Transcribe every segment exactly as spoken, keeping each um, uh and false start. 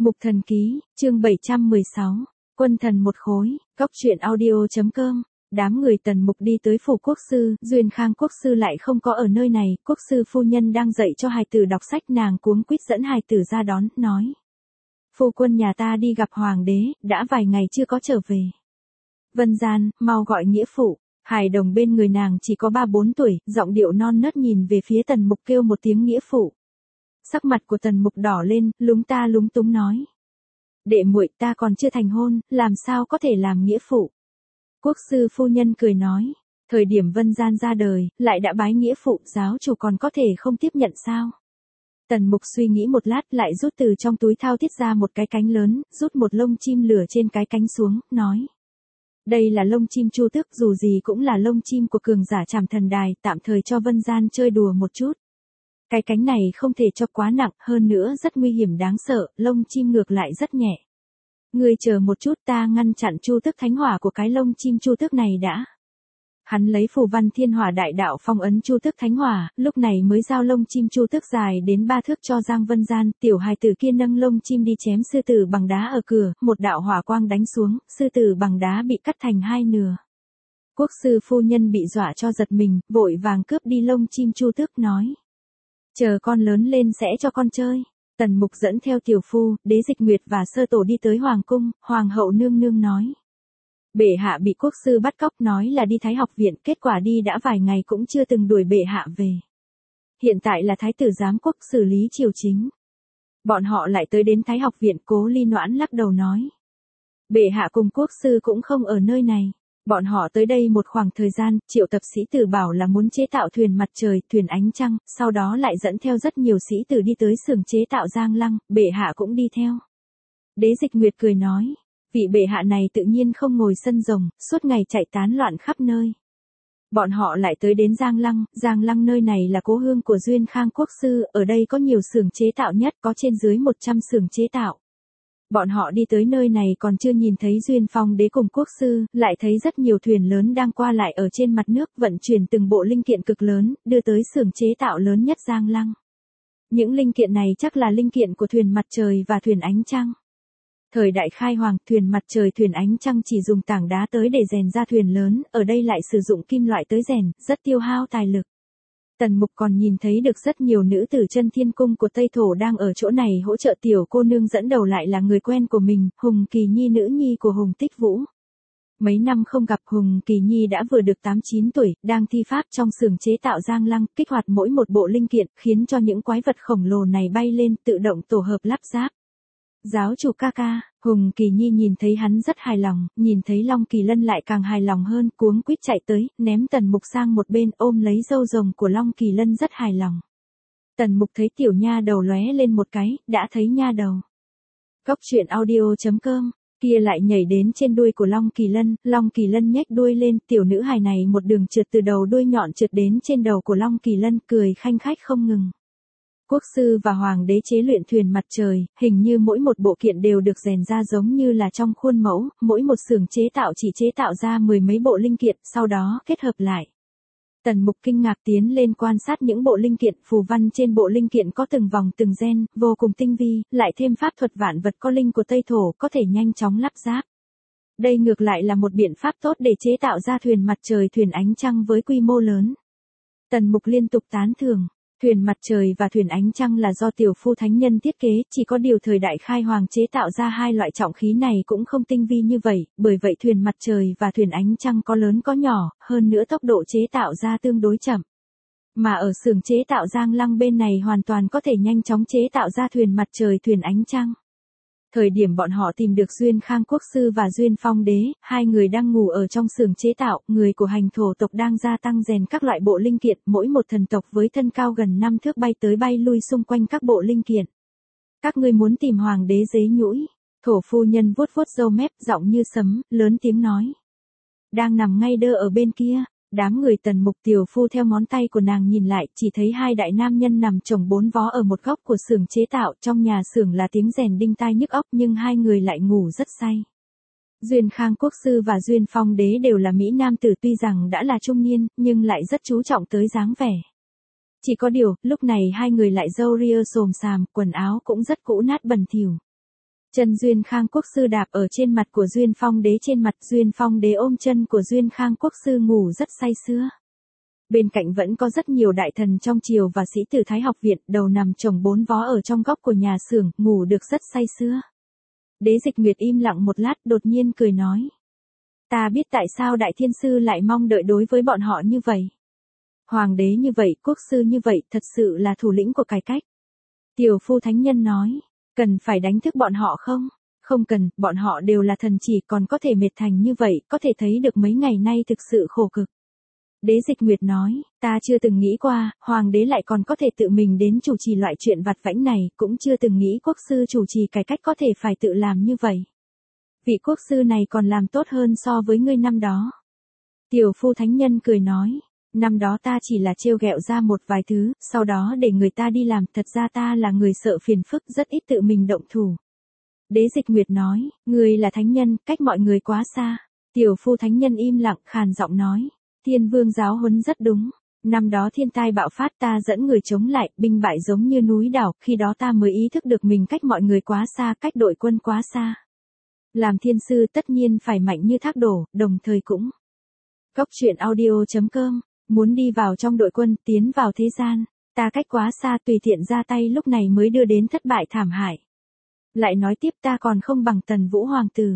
Mục Thần Ký, chương bảy trăm mười sáu, Quân thần một khối, Cóc truyện audio.com. Đám người Tần Mục đi tới phủ quốc sư, Duyên Khang quốc sư lại không có ở nơi này, quốc sư phu nhân đang dạy cho hài tử đọc sách, nàng cuống quýt dẫn hài tử ra đón, nói. Phu quân nhà ta đi gặp hoàng đế, đã vài ngày chưa có trở về. Vân Gian, mau gọi nghĩa phụ. Hài đồng bên người nàng chỉ có ba bốn tuổi, giọng điệu non nớt nhìn về phía Tần Mục kêu một tiếng nghĩa phụ. Sắc mặt của Tần Mục đỏ lên, lúng ta lúng túng nói. Đệ muội, ta còn chưa thành hôn, làm sao có thể làm nghĩa phụ. Quốc sư phu nhân cười nói, thời điểm Vân Gian ra đời, lại đã bái nghĩa phụ, giáo chủ còn có thể không tiếp nhận sao. Tần Mục suy nghĩ một lát, lại rút từ trong túi thao tiết ra một cái cánh lớn, rút một lông chim lửa trên cái cánh xuống, nói. Đây là lông chim Chu Tước, dù gì cũng là lông chim của cường giả Trảm Thần Đài, tạm thời cho Vân Gian chơi đùa một chút. Cái cánh này không thể cho quá nặng, hơn nữa rất nguy hiểm đáng sợ, lông chim ngược lại rất nhẹ. Ngươi chờ một chút, ta ngăn chặn Chu Tước thánh hỏa của cái lông chim Chu Tước này đã. Hắn lấy phù văn thiên hỏa đại đạo phong ấn Chu Tước thánh hỏa, lúc này mới giao lông chim Chu Tước dài đến ba thước cho Giang Vân Gian, tiểu hài tử kia nâng lông chim đi chém sư tử bằng đá ở cửa, một đạo hỏa quang đánh xuống, sư tử bằng đá bị cắt thành hai nửa. Quốc sư phu nhân bị dọa cho giật mình, vội vàng cướp đi lông chim Chu Tước, nói. Chờ con lớn lên sẽ cho con chơi. Tần Mục dẫn theo tiểu phu, Đế Dịch Nguyệt và Sơ Tổ đi tới hoàng cung, hoàng hậu nương nương nói. Bệ hạ bị quốc sư bắt cóc, nói là đi Thái học viện, kết quả đi đã vài ngày cũng chưa từng đuổi bệ hạ về. Hiện tại là thái tử giám quốc xử lý triều chính. Bọn họ lại tới đến Thái học viện, Cố Ly Noãn lắc đầu nói. Bệ hạ cùng quốc sư cũng không ở nơi này. Bọn họ tới đây một khoảng thời gian, triệu tập sĩ tử bảo là muốn chế tạo thuyền mặt trời, thuyền ánh trăng, sau đó lại dẫn theo rất nhiều sĩ tử đi tới xưởng chế tạo giang lăng, bệ hạ cũng đi theo. Đế Dịch Nguyệt cười nói, vị bệ hạ này tự nhiên không ngồi sân rồng, suốt ngày chạy tán loạn khắp nơi. Bọn họ lại tới đến Giang Lăng, Giang Lăng nơi này là cố hương của Duyên Khang quốc sư, ở đây có nhiều xưởng chế tạo nhất, có trên dưới một trăm xưởng chế tạo. Bọn họ đi tới nơi này còn chưa nhìn thấy Duyên Phong đế cùng quốc sư, lại thấy rất nhiều thuyền lớn đang qua lại ở trên mặt nước, vận chuyển từng bộ linh kiện cực lớn, đưa tới xưởng chế tạo lớn nhất Giang Lăng. Những linh kiện này chắc là linh kiện của thuyền mặt trời và thuyền ánh trăng. Thời đại khai hoàng, thuyền mặt trời thuyền ánh trăng chỉ dùng tảng đá tới để rèn ra thuyền lớn, ở đây lại sử dụng kim loại tới rèn, rất tiêu hao tài lực. Tần Mục còn nhìn thấy được rất nhiều nữ tử chân thiên cung của Tây Thổ đang ở chỗ này hỗ trợ tiểu cô nương, dẫn đầu lại là người quen của mình, Hùng Kỳ Nhi, nữ nhi của Hùng Tích Vũ. Mấy năm không gặp, Hùng Kỳ Nhi đã vừa được tám chín tuổi, đang thi pháp trong xưởng chế tạo Giang Lăng, kích hoạt mỗi một bộ linh kiện, khiến cho những quái vật khổng lồ này bay lên, tự động tổ hợp lắp ráp. Giáo chủ ca ca, Hùng Kỳ Nhi nhìn thấy hắn rất hài lòng, nhìn thấy Long Kỳ Lân lại càng hài lòng hơn, cuống quýt chạy tới, ném Tần Mục sang một bên, ôm lấy râu rồng của Long Kỳ Lân rất hài lòng. Tần Mục thấy tiểu nha đầu lóe lên một cái, đã thấy nha đầu. Cóc truyện audio.com, kia lại nhảy đến trên đuôi của Long Kỳ Lân, Long Kỳ Lân nhếch đuôi lên, tiểu nữ hài này một đường trượt từ đầu đuôi nhọn trượt đến trên đầu của Long Kỳ Lân, cười khanh khách không ngừng. Quốc sư và hoàng đế chế luyện thuyền mặt trời, hình như mỗi một bộ kiện đều được rèn ra giống như là trong khuôn mẫu, mỗi một xưởng chế tạo chỉ chế tạo ra mười mấy bộ linh kiện, sau đó kết hợp lại. Tần Mục kinh ngạc tiến lên quan sát những bộ linh kiện, phù văn trên bộ linh kiện có từng vòng từng gen, vô cùng tinh vi, lại thêm pháp thuật vạn vật có linh của Tây Thổ, có thể nhanh chóng lắp ráp. Đây ngược lại là một biện pháp tốt để chế tạo ra thuyền mặt trời, thuyền ánh trăng với quy mô lớn. Tần Mục liên tục tán thưởng. Thuyền mặt trời và thuyền ánh trăng là do tiểu phu thánh nhân thiết kế, chỉ có điều thời đại khai hoàng chế tạo ra hai loại trọng khí này cũng không tinh vi như vậy, bởi vậy thuyền mặt trời và thuyền ánh trăng có lớn có nhỏ, hơn nữa tốc độ chế tạo ra tương đối chậm. Mà ở xưởng chế tạo Giang Lăng bên này hoàn toàn có thể nhanh chóng chế tạo ra thuyền mặt trời, thuyền ánh trăng. Thời điểm bọn họ tìm được Duyên Khang quốc sư và Duyên Phong đế, hai người đang ngủ ở trong xưởng chế tạo, người của hành thổ tộc đang gia tăng rèn các loại bộ linh kiện, mỗi một thần tộc với thân cao gần năm thước bay tới bay lui xung quanh các bộ linh kiện. Các ngươi muốn tìm hoàng đế dế nhũi, thổ phu nhân vuốt vuốt râu mép, giọng như sấm, lớn tiếng nói. Đang nằm ngay đơ ở bên kia. Đám người Tần Mục, tiểu phu theo ngón tay của nàng nhìn lại, chỉ thấy hai đại nam nhân nằm chồng bốn vó ở một góc của xưởng chế tạo, trong nhà xưởng là tiếng rèn đinh tai nhức óc, nhưng hai người lại ngủ rất say. Duyên Khang quốc sư và Duyên Phong đế đều là mỹ nam tử, tuy rằng đã là trung niên, nhưng lại rất chú trọng tới dáng vẻ. Chỉ có điều, lúc này hai người lại râu ria xồm xàm, quần áo cũng rất cũ nát bẩn thỉu. Chân Duyên Khang Quốc sư đạp ở trên mặt của Duyên Phong đế, trên mặt Duyên Phong đế ôm chân của Duyên Khang Quốc sư ngủ rất say sưa. Bên cạnh vẫn có rất nhiều đại thần trong triều và sĩ tử Thái học viện, đầu nằm chồng bốn vó ở trong góc của nhà xưởng, ngủ được rất say sưa. Đế Dịch Nguyệt im lặng một lát, đột nhiên cười nói. Ta biết tại sao Đại Thiên Sư lại mong đợi đối với bọn họ như vậy. Hoàng đế như vậy, quốc sư như vậy, thật sự là thủ lĩnh của cải cách. Tiểu Phu Thánh Nhân nói, cần phải đánh thức bọn họ không? Không cần, bọn họ đều là thần chỉ, còn có thể mệt thành như vậy, có thể thấy được mấy ngày nay thực sự khổ cực. Đế Dịch Nguyệt nói, ta chưa từng nghĩ qua, hoàng đế lại còn có thể tự mình đến chủ trì loại chuyện vặt vãnh này, cũng chưa từng nghĩ quốc sư chủ trì cải cách có thể phải tự làm như vậy. Vị quốc sư này còn làm tốt hơn so với ngươi năm đó. Tiểu Phu Thánh Nhân cười nói, năm đó ta chỉ là trêu ghẹo ra một vài thứ, sau đó để người ta đi làm, thật ra ta là người sợ phiền phức, rất ít tự mình động thủ. Đế Dịch Nguyệt nói, ngươi là thánh nhân, cách mọi người quá xa. Tiểu Phu Thánh Nhân im lặng, khàn giọng nói, Thiên Vương giáo huấn rất đúng. Năm đó thiên tai bạo phát, ta dẫn người chống lại, binh bại giống như núi đảo, khi đó ta mới ý thức được mình cách mọi người quá xa, cách đội quân quá xa. Làm thiên sư tất nhiên phải mạnh như thác đổ, đồng thời cũng. Góc truyện audio chấm com, muốn đi vào trong đội quân, tiến vào thế gian, ta cách quá xa, tùy tiện ra tay lúc này mới đưa đến thất bại thảm hại. Lại nói tiếp, ta còn không bằng Tần Vũ hoàng tử.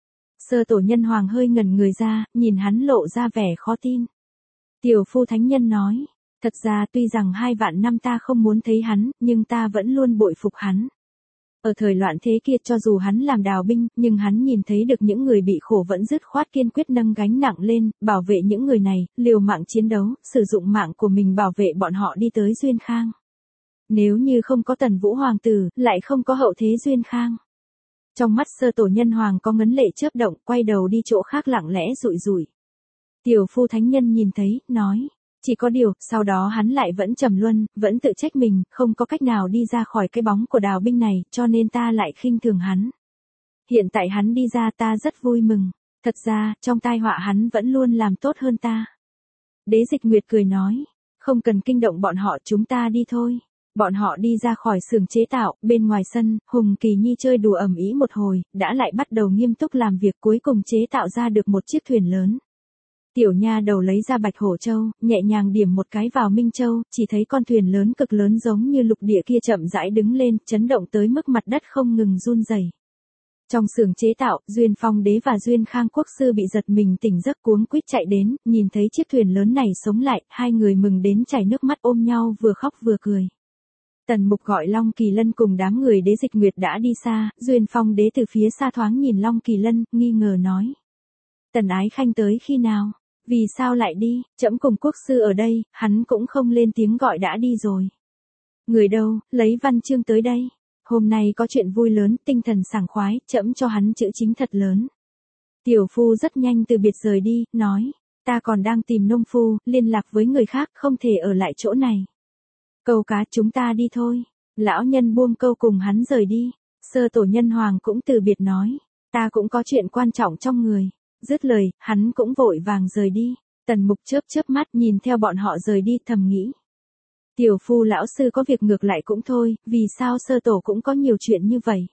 Sơ Tổ Nhân Hoàng hơi ngẩn người ra, nhìn hắn lộ ra vẻ khó tin. Tiểu Phu Thánh Nhân nói, thật ra tuy rằng hai vạn năm ta không muốn thấy hắn, nhưng ta vẫn luôn bội phục hắn. Ở thời loạn thế kia, cho dù hắn làm đào binh, nhưng hắn nhìn thấy được những người bị khổ vẫn dứt khoát kiên quyết nâng gánh nặng lên, bảo vệ những người này, liều mạng chiến đấu, sử dụng mạng của mình bảo vệ bọn họ đi tới Duyên Khang. Nếu như không có Tần Vũ hoàng tử, lại không có hậu thế Duyên Khang. Trong mắt Sơ Tổ Nhân Hoàng có ngấn lệ chớp động, quay đầu đi chỗ khác lặng lẽ rụi rụi. Tiểu Phu Thánh Nhân nhìn thấy, nói, chỉ có điều, sau đó hắn lại vẫn trầm luân, vẫn tự trách mình, không có cách nào đi ra khỏi cái bóng của đào binh này, cho nên ta lại khinh thường hắn. Hiện tại hắn đi ra, ta rất vui mừng. Thật ra, trong tai họa hắn vẫn luôn làm tốt hơn ta. Đế Dịch Nguyệt cười nói, không cần kinh động bọn họ, chúng ta đi thôi. Bọn họ đi ra khỏi xưởng chế tạo, bên ngoài sân, Hùng Kỳ Nhi chơi đùa ầm ĩ một hồi, đã lại bắt đầu nghiêm túc làm việc, cuối cùng chế tạo ra được một chiếc thuyền lớn. Tiểu nha đầu lấy ra Bạch Hổ Châu, nhẹ nhàng điểm một cái vào Minh Châu, chỉ thấy con thuyền lớn cực lớn giống như lục địa kia chậm rãi đứng lên, chấn động tới mức mặt đất không ngừng run rẩy. Trong xưởng chế tạo, Duyên Phong đế và Duyên Khang quốc sư bị giật mình tỉnh giấc, cuống quýt chạy đến, nhìn thấy chiếc thuyền lớn này sống lại, hai người mừng đến chảy nước mắt ôm nhau vừa khóc vừa cười. Tần Mục gọi Long Kỳ Lân cùng đám người Đế Dịch Nguyệt đã đi xa, Duyên Phong đế từ phía xa thoáng nhìn Long Kỳ Lân, nghi ngờ nói. Tần Ái Khanh tới khi nào? Vì sao lại đi? Trẫm cùng quốc sư ở đây, hắn cũng không lên tiếng gọi đã đi rồi. Người đâu, lấy văn chương tới đây. Hôm nay có chuyện vui lớn, tinh thần sảng khoái, trẫm cho hắn chữ chính thật lớn. Tiểu Phu rất nhanh từ biệt rời đi, nói, ta còn đang tìm nông phu, liên lạc với người khác, không thể ở lại chỗ này. Câu cá, chúng ta đi thôi. Lão nhân buông câu cùng hắn rời đi. Sơ Tổ Nhân Hoàng cũng từ biệt nói, ta cũng có chuyện quan trọng trong người. Dứt lời, hắn cũng vội vàng rời đi. Tần Mục chớp chớp mắt nhìn theo bọn họ rời đi, thầm nghĩ. Tiểu Phu lão sư có việc ngược lại cũng thôi, vì sao Sơ Tổ cũng có nhiều chuyện như vậy?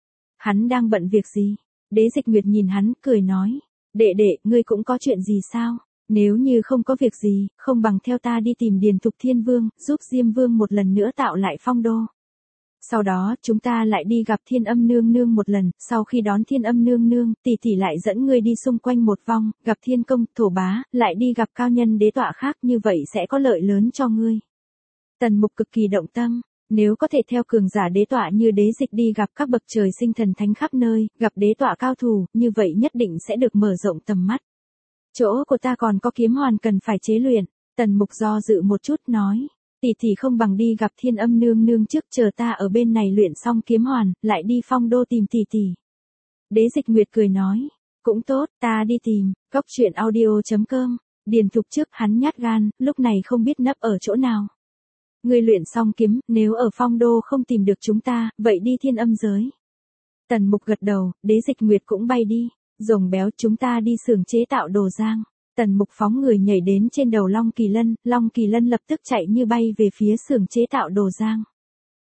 Hắn đang bận việc gì? Đế Dịch Nguyệt nhìn hắn, cười nói. Đệ đệ, ngươi cũng có chuyện gì sao? Nếu như không có việc gì, không bằng theo ta đi tìm Điền Thục Thiên Vương, giúp Diêm Vương một lần nữa tạo lại phong đô. Sau đó, chúng ta lại đi gặp Thiên Âm Nương Nương một lần, sau khi đón Thiên Âm Nương Nương, tỷ tỷ lại dẫn ngươi đi xung quanh một vòng, gặp Thiên Công, Thổ Bá, lại đi gặp cao nhân đế tọa khác, như vậy sẽ có lợi lớn cho ngươi. Tần Mục cực kỳ động tâm, nếu có thể theo cường giả đế tọa như Đế Dịch đi gặp các bậc trời sinh thần thánh khắp nơi, gặp đế tọa cao thủ, như vậy nhất định sẽ được mở rộng tầm mắt. Chỗ của ta còn có kiếm hoàn cần phải chế luyện. Tần Mục do dự một chút nói, tỷ tỷ không bằng đi gặp Thiên Âm Nương Nương trước, chờ ta ở bên này luyện xong kiếm hoàn, lại đi phong đô tìm tỷ tỷ. Đế Dịch Nguyệt cười nói, cũng tốt, ta đi tìm. Góc truyện audio chấm com. Điền Thục trước, hắn nhát gan, lúc này không biết nấp ở chỗ nào. Ngươi luyện xong kiếm, nếu ở phong đô không tìm được chúng ta, vậy đi Thiên Âm giới. Tần Mục gật đầu, Đế Dịch Nguyệt cũng bay đi. Rồng béo, chúng ta đi xưởng chế tạo đồ giang. Tần Mục phóng người nhảy đến trên đầu Long Kỳ Lân, Long Kỳ Lân lập tức chạy như bay về phía xưởng chế tạo đồ giang.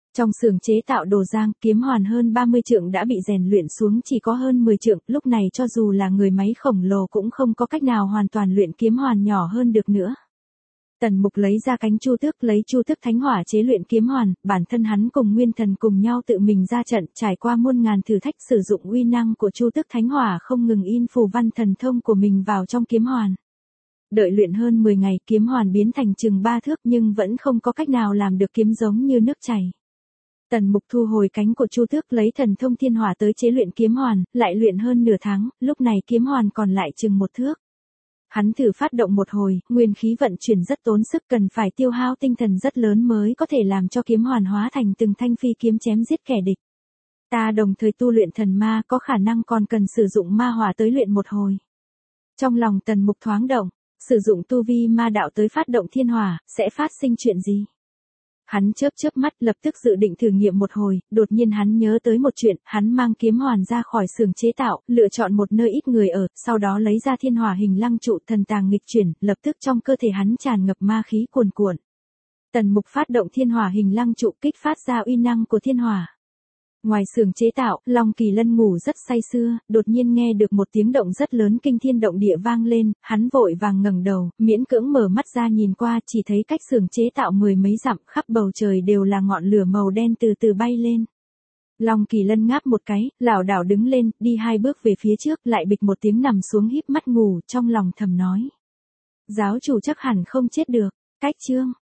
Trong xưởng chế tạo đồ giang, kiếm hoàn hơn ba mươi trượng đã bị rèn luyện xuống chỉ có hơn mười trượng, lúc này cho dù là người máy khổng lồ cũng không có cách nào hoàn toàn luyện kiếm hoàn nhỏ hơn được nữa. Tần Mục lấy ra cánh Chu Tước, lấy Chu Tước Thánh Hỏa chế luyện kiếm hoàn, bản thân hắn cùng Nguyên Thần cùng nhau tự mình ra trận, trải qua muôn ngàn thử thách sử dụng uy năng của Chu Tước Thánh Hỏa không ngừng in phù văn thần thông của mình vào trong kiếm hoàn. Đợi luyện hơn mười ngày, kiếm hoàn biến thành chừng ba thước nhưng vẫn không có cách nào làm được kiếm giống như nước chảy. Tần Mục thu hồi cánh của Chu Tước, lấy thần thông thiên hỏa tới chế luyện kiếm hoàn, lại luyện hơn nửa tháng, lúc này kiếm hoàn còn lại chừng một thước. Hắn thử phát động một hồi, nguyên khí vận chuyển rất tốn sức, cần phải tiêu hao tinh thần rất lớn mới có thể làm cho kiếm hoàn hóa thành từng thanh phi kiếm chém giết kẻ địch. Ta đồng thời tu luyện thần ma, có khả năng còn cần sử dụng ma hỏa tới luyện một hồi. Trong lòng Tần Mục thoáng động, sử dụng tu vi ma đạo tới phát động thiên hỏa, sẽ phát sinh chuyện gì? Hắn chớp chớp mắt, lập tức dự định thử nghiệm một hồi, đột nhiên hắn nhớ tới một chuyện, hắn mang kiếm hoàn ra khỏi xưởng chế tạo, lựa chọn một nơi ít người ở, sau đó lấy ra thiên hỏa hình lăng trụ thần tàng nghịch chuyển, lập tức trong cơ thể hắn tràn ngập ma khí cuồn cuộn. Tần Mục phát động thiên hỏa hình lăng trụ, kích phát ra uy năng của thiên hỏa. Ngoài xưởng chế tạo, Long Kỳ Lân ngủ rất say sưa, đột nhiên nghe được một tiếng động rất lớn kinh thiên động địa vang lên, hắn vội vàng ngẩng đầu, miễn cưỡng mở mắt ra nhìn qua, chỉ thấy cách xưởng chế tạo mười mấy dặm, khắp bầu trời đều là ngọn lửa màu đen từ từ bay lên. Long Kỳ Lân ngáp một cái, lảo đảo đứng lên, đi hai bước về phía trước, lại bịch một tiếng nằm xuống híp mắt ngủ, trong lòng thầm nói: giáo chủ chắc hẳn không chết được. Cách chương